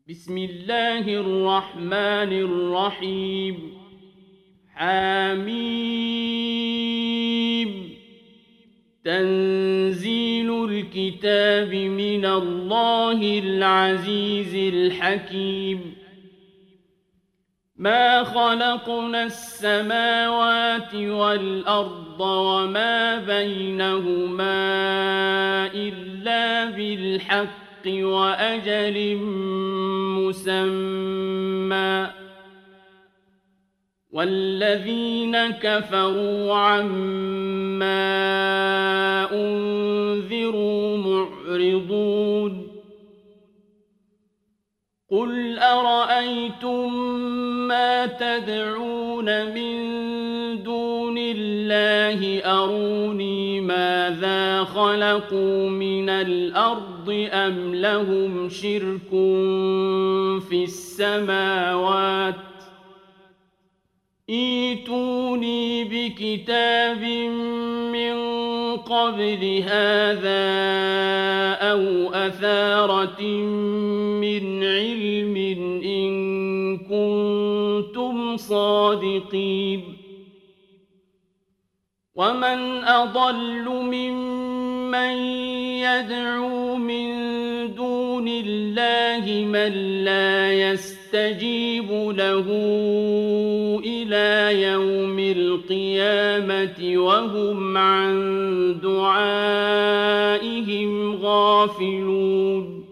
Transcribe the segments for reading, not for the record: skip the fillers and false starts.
بسم الله الرحمن الرحيم. حميم. تنزيل الكتاب من الله العزيز الحكيم. ما خلقنا السماوات والأرض وما بينهما إلا بالحق وأجل مسمى، والذين كفروا عما أنذروا معرضون. قل أرأيتم ما تدعون من دون الله أروني ماذا خلقوا من الأرض أم لهم شرك في السماوات، ائتوني بكتاب من قبل هذا أو أثارة من علم إن كنتم صادقين. ومن أضل ممن يدعو من دون الله من لا يستجيب له إلى يوم القيامة وهم عن دعائهم غافلون.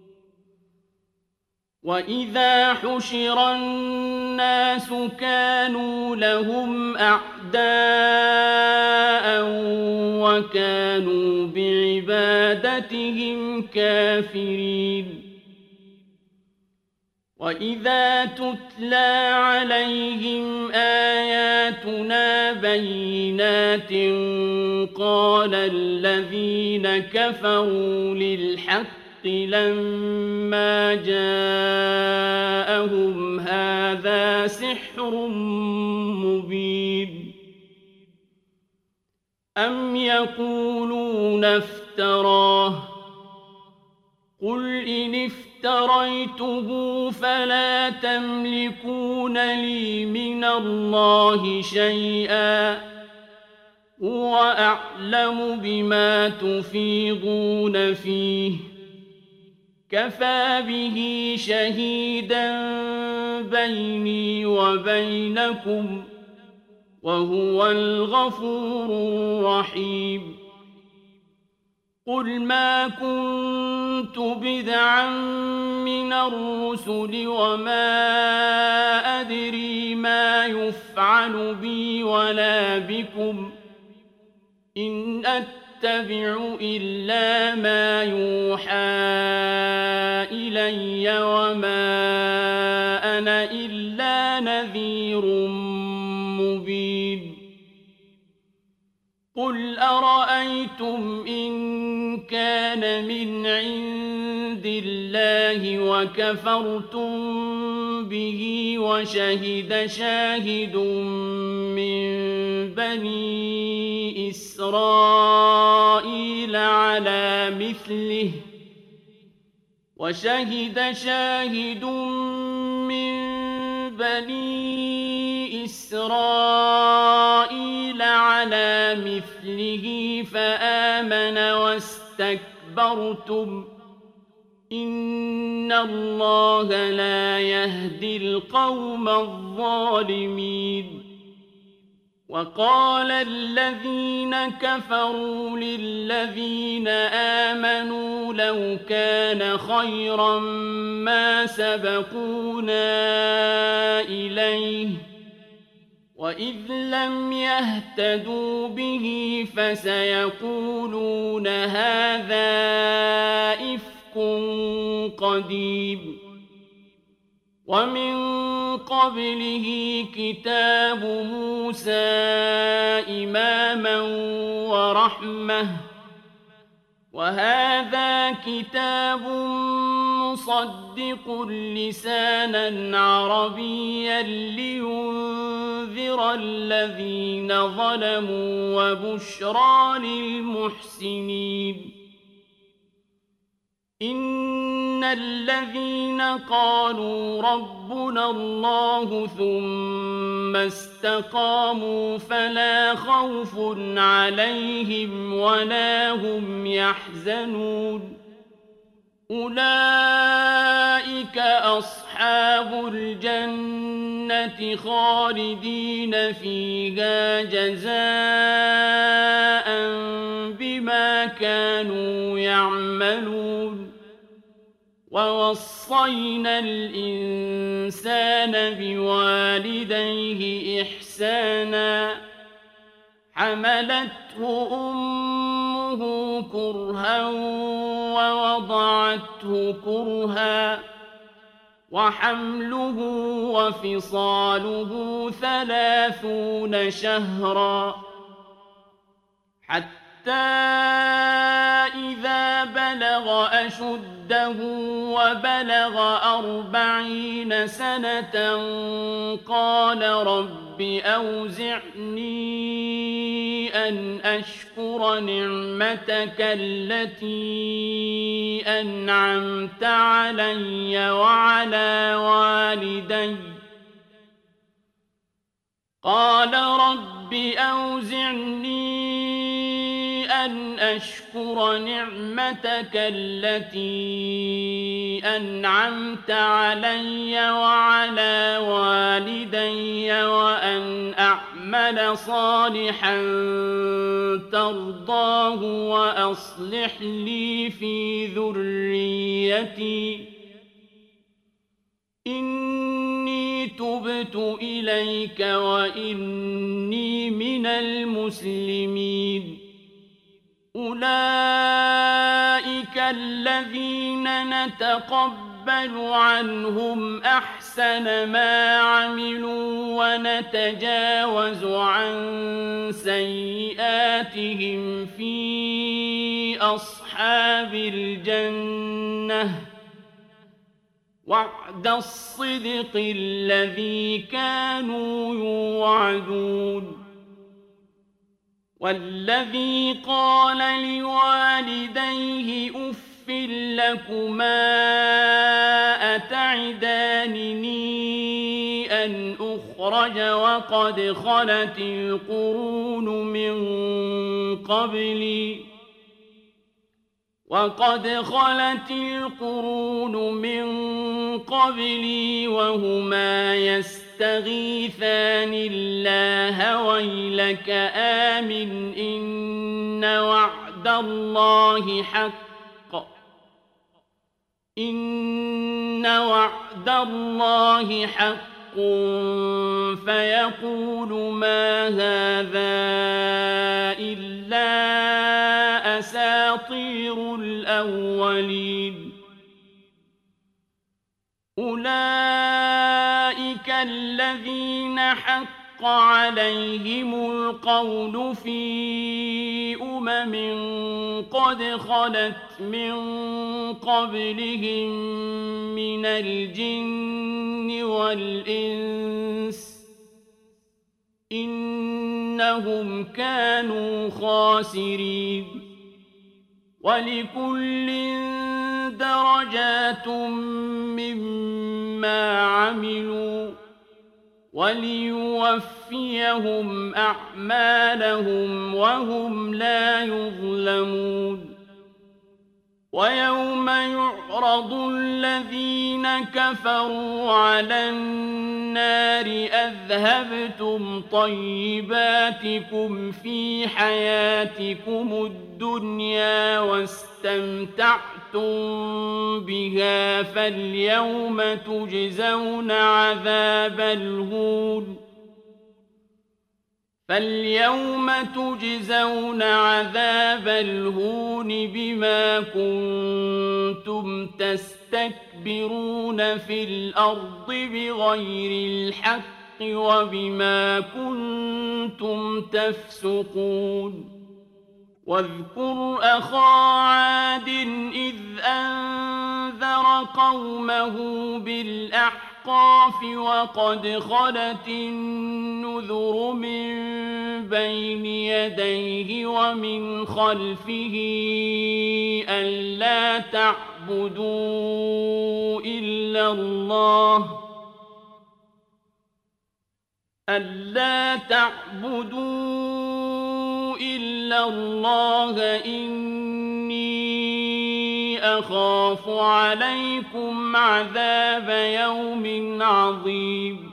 وإذا حشر الناس كانوا لهم أعداء وكانوا بعبادتهم كافرين. وإذا تتلى عليهم آياتنا بينات قال الذين كفروا للحق لما جاءهم هذا سحر مبين. أم يقولون افتراه، قل إن افتريته فلا تملكون لي من الله شيئا، هو أعلم بما تفيضون فيه، كفى به شهيدا بيني وبينكم وهو الغفور الرحيم. قل ما كنت بدعا من الرسل وما أدري ما يفعل بي ولا بكم، إن أتبع إلا ما يوحى إلي وما أنا إلا نذير مبين. قل أرأيتم إن كان من عند الله وكفرتم به وشهد شاهد من بني إسرائيل على مثله فآمن واستكبرتم إن الله لا يهدي القوم الظالمين. وقال الذين كفروا للذين آمنوا لو كان خيرا ما سبقونا إليه، وإذ لم يهتدوا به فسيقولون هذا إفك قديم. ومن قبله كتاب موسى إماما ورحمة، وهذا كتاب مصدق لسانا عربيا لينذر الذين ظلموا وبشرى للمحسنين. إن الذين قالوا ربنا الله ثم استقاموا فلا خوف عليهم ولا هم يحزنون أولئك أصحاب الجنة خالدين فيها جزاء بما كانوا يعملون ووصينا الإنسان بوالديه إحسانا حملته أمه كرها ووضعته كرها وحمله وفصاله 30 شهرا حتى إذا بلغ أشده وبلغ 40 سنة قال رب أوزعني أن أشكر نعمتك التي أنعمت علي وعلى والدي قال رب أوزعني أن أشكر نعمتك التي أنعمت علي وعلى والدي وأن أعمل صالحا ترضاه وأصلح لي في ذريتي إني تبت إليك وإني من المسلمين أولئك الذين نتقبل عنهم أحسن ما عملوا ونتجاوز عن سيئاتهم في أصحاب الجنة وعد الصدق الذي كانوا يوعدون والذي قال لوالديه أف لكما أتعدانني أن أخرج وقد خلت القرون من قبلي وهما يستغيثان الله ويلك آمن إن وعد الله حق فيقول ما هذا إلا أساطير الأولين أولئك الذين حق عليهم القول في قد خلت من قبلهم من الجن والإنس إنهم كانوا خاسرين ولكل درجات مما عملوا وليوفيهم أعمالهم وهم لا يظلمون ويوم يعرض الذين كفروا على النار أذهبتم طيباتكم في حياتكم الدنيا واستمتعتم بها فاليوم تجزون عذاب الهون بما كنتم تستكبرون في الأرض بغير الحق وبما كنتم تفسقون واذكر أخا عاد إذ أنذر قومه بالأحقاف وقد خلت النذر من بين يديه ومن خلفه ألا تعبدوا تعبدوا إلا الله إني أخاف عليكم عذاب يوم عظيم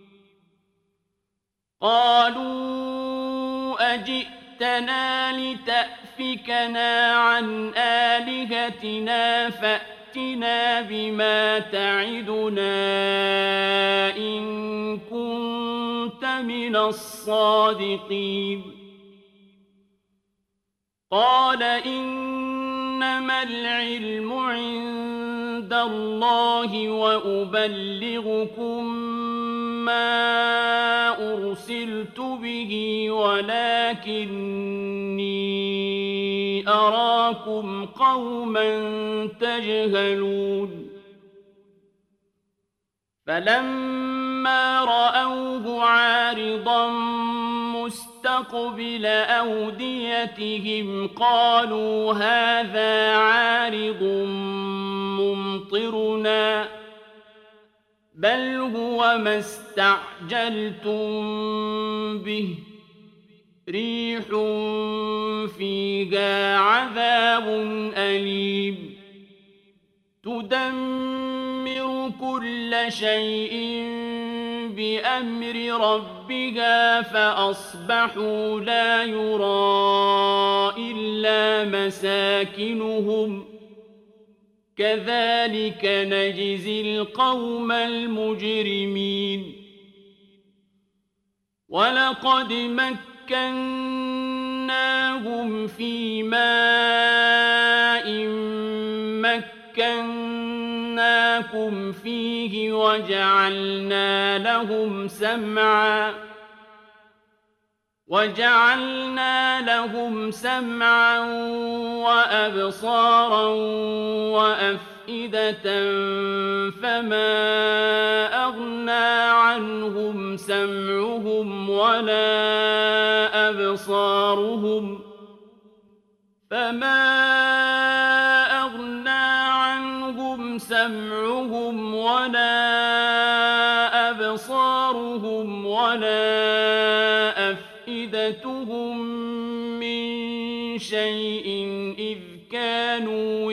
قالوا أجئتنا لتأفكنا عن آلهتنا فأتنا بما تعدنا إن كنت من الصادقين قال إنما العلم عند الله وأبلغكم ما أرسلت به ولكني أراكم قوما تجهلون فلما رأوه عارضا مستقبل أوديتهم قالوا هذا عارض ممطرنا بل هو ما استعجلتم به ريح فيها عذاب أليم تدمر كل شيء بأمر ربها فأصبحوا لا يرى إلا مساكنهم كذلك نجزي القوم المجرمين ولقد مكناهم في ماء مكناكم فيه وجعلنا لهم سمعا وأبصارا وأفئدة فما أغنى عنهم سمعهم ولا أبصارهم ولا أفئدتهم من شيء إذ كانوا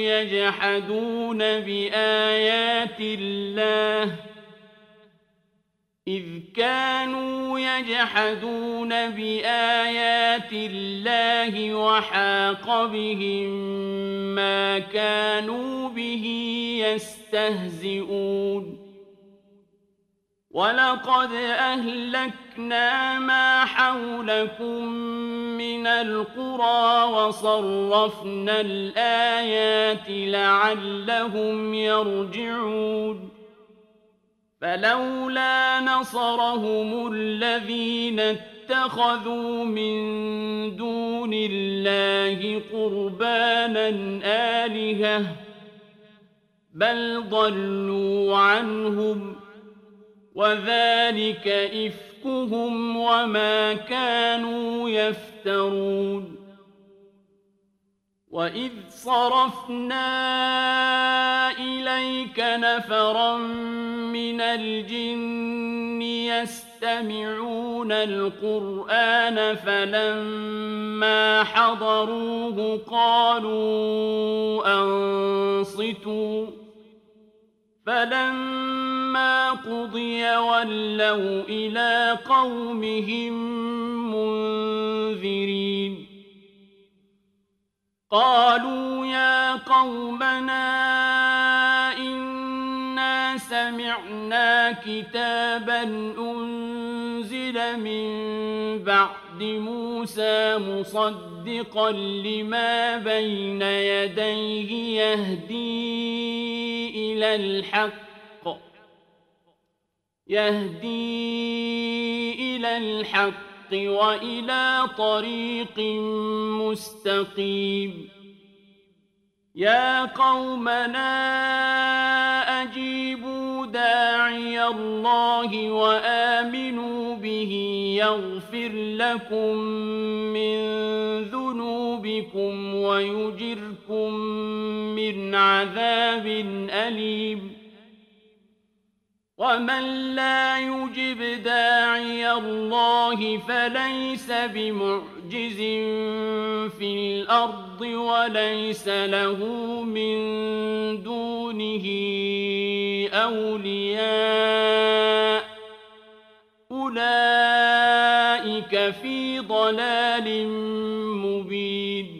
يجحدون بآيات الله وحاق بهم ما كانوا به يستهزئون ولقد أهلكنا ما حولكم من القرى وصرفنا الآيات لعلهم يرجعون فلولا نصرهم الذين اتخذوا من دون الله قربانا آلهة بل ضلوا عنهم وذلك إفكهم وما كانوا يفترون وإذ صرفنا إليك نفرا من الجن يستمعون القرآن فلما حضروه قالوا أنصتوا فلما قضي ولوا إلى قومهم منذرين قالوا يا قومنا إنا سمعنا كتابا أنزل من بعد موسى مصدقا لما بين يديه يهدي إلى الحق وإلى طريق مستقيم يا قومنا أجيبوا داعي الله وآمنوا به يغفر لكم من ذنوبكم ويجركم من عذاب أليم ومن لا يجب داعي الله فليس بمعجز في الأرض وليس له من دونه أولياء أولئك في ضلال مبين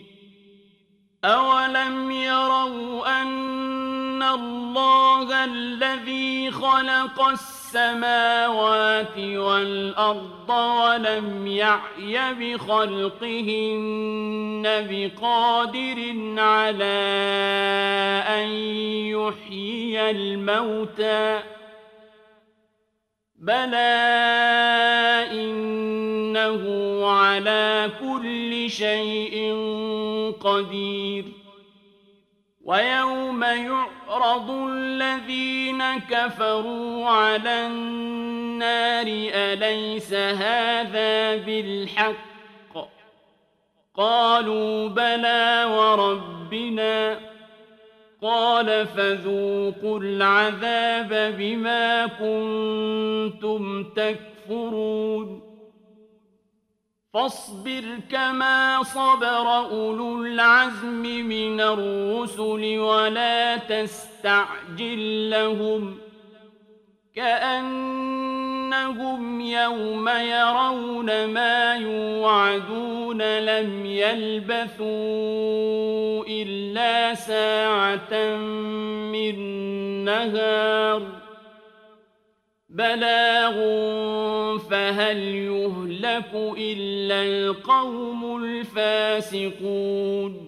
أولم يروا أن الله الذي خلق السماوات والأرض ولم يعي بخلقهن بقادر على أن يحيي الموتى بلى إنه على كل شيء قدير ويوم يعرض الذين كفروا على النار أليس هذا بالحق قالوا بلى وربنا قال فذوقوا العذاب بما كنتم تكفرون فاصبر كما صبر أولو العزم من الرسل ولا تستعجل لهم كأنهم يوم يرون ما يوعدون لم يلبثوا إلا ساعة من نهار بلاغ فهل يهلك إلا القوم الفاسقون